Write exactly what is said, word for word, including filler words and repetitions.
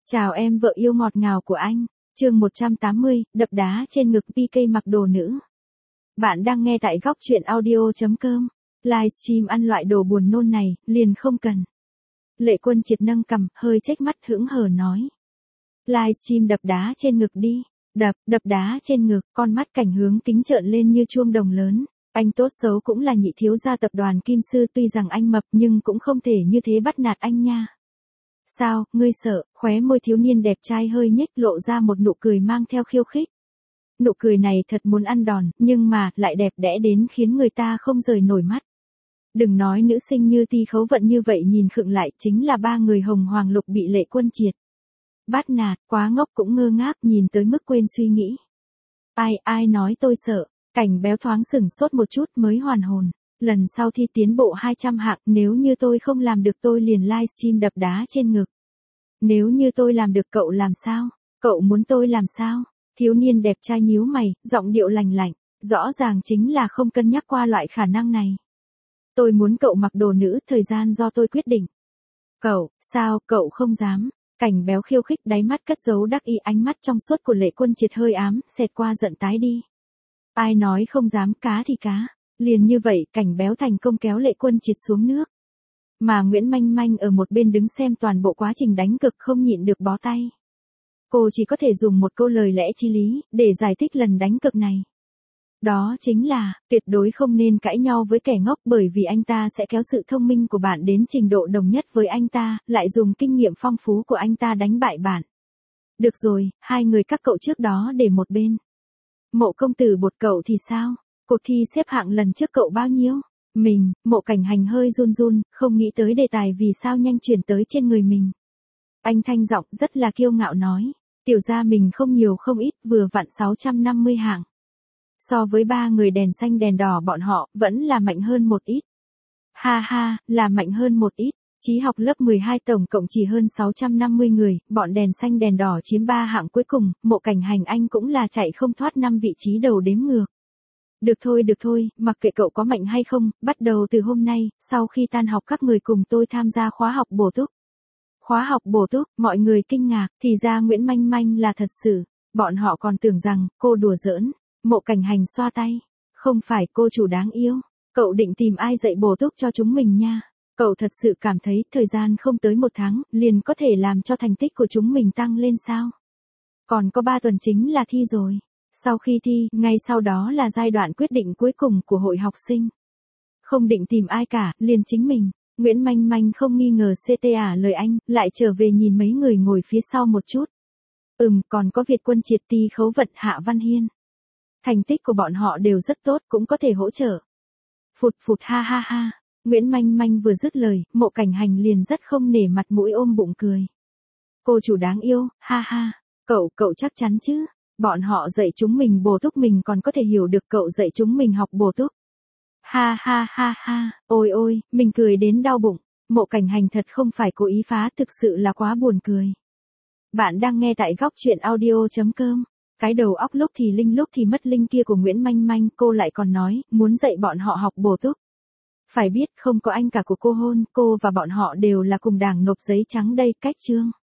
Chào em vợ yêu ngọt ngào của anh. Chương một trăm tám mươi, đập đá trên ngực pê ca mặc đồ nữ. Bạn đang nghe tại góc truyện audio chấm com. Livestream ăn loại đồ buồn nôn này, liền không cần. Lệ Quân Triệt nâng cằm, hơi chếch mắt hững hờ nói. Livestream đập đá trên ngực đi. Đập, đập đá trên ngực, con mắt Cảnh Hướng kính trợn lên như chuông đồng lớn. Anh tốt xấu cũng là nhị thiếu gia tập đoàn Kim Sư, tuy rằng anh mập nhưng cũng không thể như thế bắt nạt anh nha. Sao, ngươi sợ? Khóe môi thiếu niên đẹp trai hơi nhếch lộ ra một nụ cười mang theo khiêu khích. Nụ cười này thật muốn ăn đòn, nhưng mà, lại đẹp đẽ đến khiến người ta không rời nổi mắt. Đừng nói nữ sinh như Ti Khấu Vận như vậy nhìn khựng lại, chính là ba người Hồng Hoàng Lục bị Lệ Quân Triệt bắt nạt, quá ngốc cũng ngơ ngác nhìn tới mức quên suy nghĩ. Ai, ai nói tôi sợ? Cảnh Béo thoáng sửng sốt một chút mới hoàn hồn. Lần sau thi tiến bộ hai trăm hạng, nếu như tôi không làm được tôi liền livestream đập đá trên ngực. Nếu như tôi làm được cậu làm sao? Cậu muốn tôi làm sao? Thiếu niên đẹp trai nhíu mày, giọng điệu lành lạnh, rõ ràng chính là không cân nhắc qua loại khả năng này. Tôi muốn cậu mặc đồ nữ, thời gian do tôi quyết định. Cậu, sao, cậu không dám? Cảnh Béo khiêu khích, đáy mắt cất giấu đắc ý, ánh mắt trong suốt của Lệ Quân Triệt hơi ám, xẹt qua giận tái đi. Ai nói không dám, cá thì cá. Liền như vậy, Cảnh Béo thành công kéo Lệ Quân Triệt xuống nước. Mà Nguyễn Manh Manh ở một bên đứng xem toàn bộ quá trình đánh cực không nhịn được bó tay. Cô chỉ có thể dùng một câu lời lẽ chí lý, để giải thích lần đánh cực này. Đó chính là, tuyệt đối không nên cãi nhau với kẻ ngốc, bởi vì anh ta sẽ kéo sự thông minh của bạn đến trình độ đồng nhất với anh ta, lại dùng kinh nghiệm phong phú của anh ta đánh bại bạn. Được rồi, hai người các cậu trước đó để một bên. Mộ công tử Bột, cậu thì sao? Cuộc thi xếp hạng lần trước cậu bao nhiêu? Mình, Mộ Cảnh Hành hơi run run, không nghĩ tới đề tài vì sao nhanh chuyển tới trên người mình. Anh thanh giọng rất là kiêu ngạo nói, tiểu gia mình không nhiều không ít, vừa vặn sáu trăm năm mươi hạng. So với ba người đèn xanh đèn đỏ bọn họ, vẫn là mạnh hơn một ít. Ha ha, là mạnh hơn một ít. Chí học lớp mười hai tổng cộng chỉ hơn sáu trăm năm mươi người, bọn đèn xanh đèn đỏ chiếm ba hạng cuối cùng, Mộ Cảnh Hành anh cũng là chạy không thoát năm vị trí đầu đếm ngược. Được thôi được thôi, mặc kệ cậu có mạnh hay không, bắt đầu từ hôm nay, sau khi tan học các người cùng tôi tham gia khóa học bổ túc. Khóa học bổ túc, mọi người kinh ngạc, thì ra Nguyễn Manh Manh là thật sự, bọn họ còn tưởng rằng, cô đùa giỡn. Mộ Cảnh Hành xoa tay, không phải cô chủ đáng yêu, cậu định tìm ai dạy bổ túc cho chúng mình nha. Cậu thật sự cảm thấy thời gian không tới một tháng, liền có thể làm cho thành tích của chúng mình tăng lên sao? Còn có ba tuần chính là thi rồi. Sau khi thi, ngay sau đó là giai đoạn quyết định cuối cùng của hội học sinh. Không định tìm ai cả, liền chính mình. Nguyễn Manh Manh không nghi ngờ xê tê à lời anh, lại trở về nhìn mấy người ngồi phía sau một chút. Ừm, còn có Việt Quân Triệt, Ti Khấu Vận, Hạ Văn Hiên. Thành tích của bọn họ đều rất tốt, cũng có thể hỗ trợ. Phụt phụt ha ha ha. Nguyễn Manh Manh vừa dứt lời, Mộ Cảnh Hành liền rất không nể mặt mũi ôm bụng cười. Cô chủ đáng yêu, ha ha. Cậu, cậu chắc chắn chứ? Bọn họ dạy chúng mình bổ túc, mình còn có thể hiểu được cậu dạy chúng mình học bổ túc. Ha ha ha ha, ôi ôi, mình cười đến đau bụng. Mộ Cảnh Hành thật không phải cố ý phá, thực sự là quá buồn cười. Bạn đang nghe tại góc truyện audio chấm com. Cái đầu óc lúc thì linh lúc thì mất linh kia của Nguyễn Manh Manh, cô lại còn nói, muốn dạy bọn họ học bổ túc. Phải biết không có anh cả của cô hôn, cô và bọn họ đều là cùng đảng nộp giấy trắng đây, cách chương.